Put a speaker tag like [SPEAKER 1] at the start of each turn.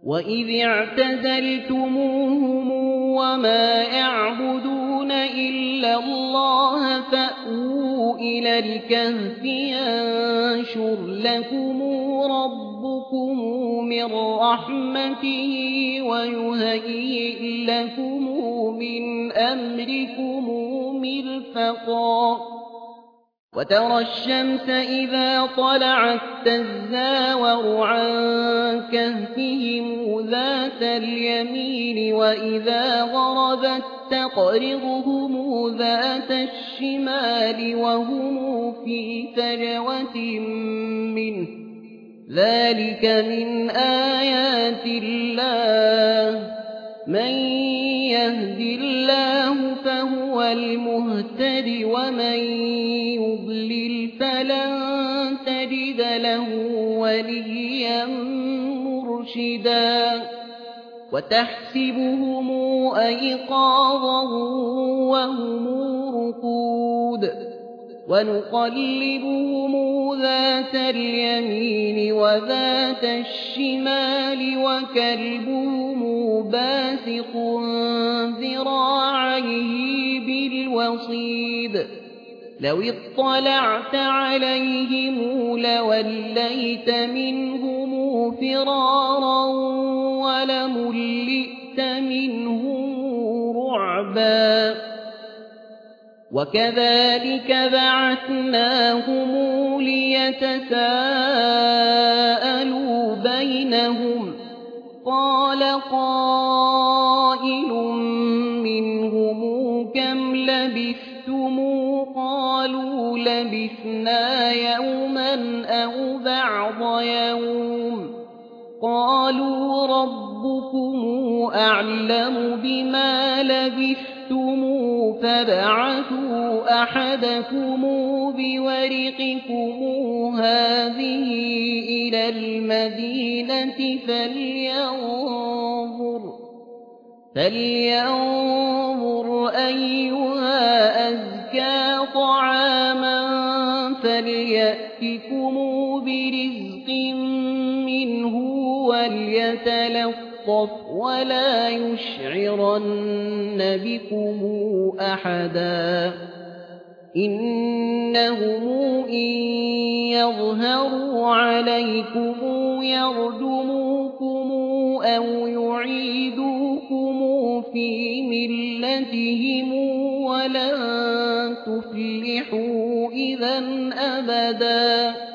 [SPEAKER 1] وإذ اعتزلتموهم وما يعبدون إلا الله فأووا إلى الكهف ينشر لكم ربكم من رحمته ويهيئ لكم من أمركم مرفقا وترى الشمس إذا طلعت تزاور عن كهفهم ذات اليمين وإذا غربت تقرضهم ذات الشمال وهم في فجوة منه ذلك من آيات الله من يهد الله فهو المهتد ومن يضلل فلن تجد له وليا مرشدا وتحسبهم أيقاظا وهم رقود ونقلبهم ذات اليمين وذات الشمال وكلبهم باسق ذراعيه بالوصيد لو اطلعت عليهم لوليت منهم فرارا ولملئت منهم رعبا وكذلك بعثناهم ليتساءلوا بينهم قال قائل منهم كم لبثتم قالوا لبثنا يوما أو بعض يوم قالوا ربكم أعلم بما لبثتم فابعثوا أحدكم بورقكم هذه إلى المدينة فلينظر أيها أزكى طعاما فليأتكم برزق منه وليتلطف ولا يشعرن بكم أحدا إنهم إن يظهروا عليكم يرجموكم أو يعيدوكم في ملتهم ولن تفلحوا إذا أبدا